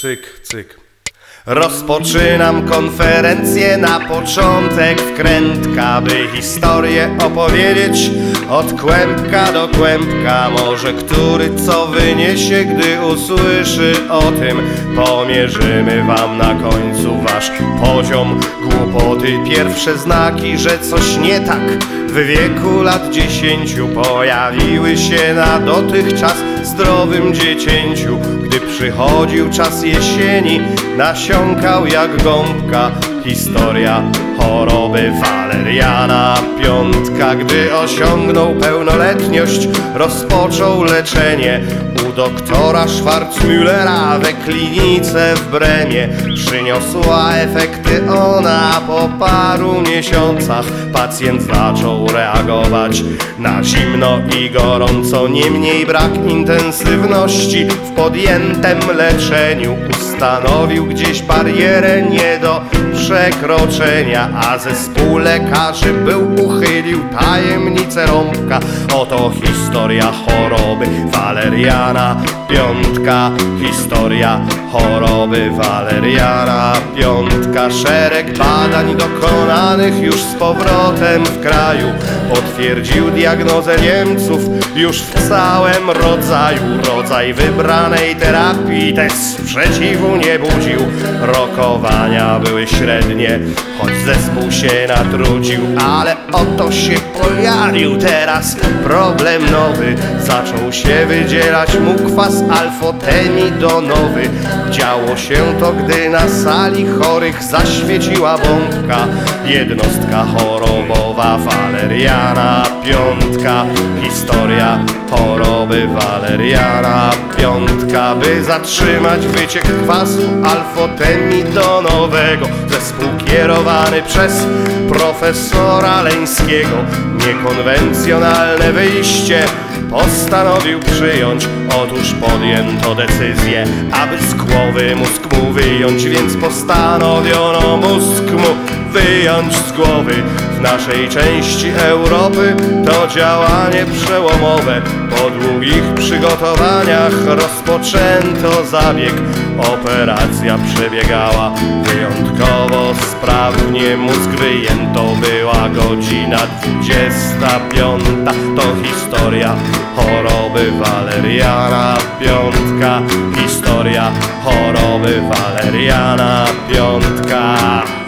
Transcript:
cyk, cyk. Rozpoczynam konferencję, na początek wkrętka, by historię opowiedzieć od kłębka do kłębka. Może który co wyniesie, gdy usłyszy o tym, pomierzymy wam na końcu wasz poziom głupoty. Pierwsze znaki, że coś nie tak w wieku lat 10 pojawiły się na dotychczas zdrowym dziecięciu. Gdy przychodził czas jesieni, nasiąkał jak gąbka historia choroby Waleriana Piątka. Gdy osiągnął pełnoletność, rozpoczął leczenie u doktora Schwarzmüllera we klinice w Bremie. Przyniosła efekty ona po paru miesiącach. Pacjent zaczął reagować na zimno i gorąco. Niemniej brak intensywności w podjętym leczeniu ustanowił gdzieś barierę nie do przekroczenia, a zespół lekarzy uchylił tajemnicę rąbka. Oto historia choroby Waleriana Piątka. Historia choroby Waleriana Piątka. Szereg badań dokonanych już z powrotem w kraju potwierdził diagnozę Niemców już w całym rodzaju. Rodzaj wybranej terapii też sprzeciwu nie budził. Rokowania były średnie, choć zespół się natrudził. Ale oto się pojawił teraz problem nowy. Zaczął się wydzielać mu kwas alfotemidonowy. Działo się to, gdy na sali chorych zaświeciła bombka. Jednostka chorobowa Waleriana Piątka. Historia choroby Waleriana Piątka. By zatrzymać wyciek kwasu alfotemidonowego, zespół kierowany przez profesora Leńskiego niekonwencjonalne wyjście postanowił przyjąć. Otóż podjęto decyzję, aby z głowy mózg mu wyjąć, więc postanowiono mózg mu wyjąć z głowy. W naszej części Europy to działanie przełomowe. Po długich przygotowaniach rozpoczęto zabieg. Operacja przebiegała wyjątkowo sprawnie. Mózg wyjęto, była godzina 25. To historia choroby Waleriana Piątka. Historia choroby Waleriana Piątka.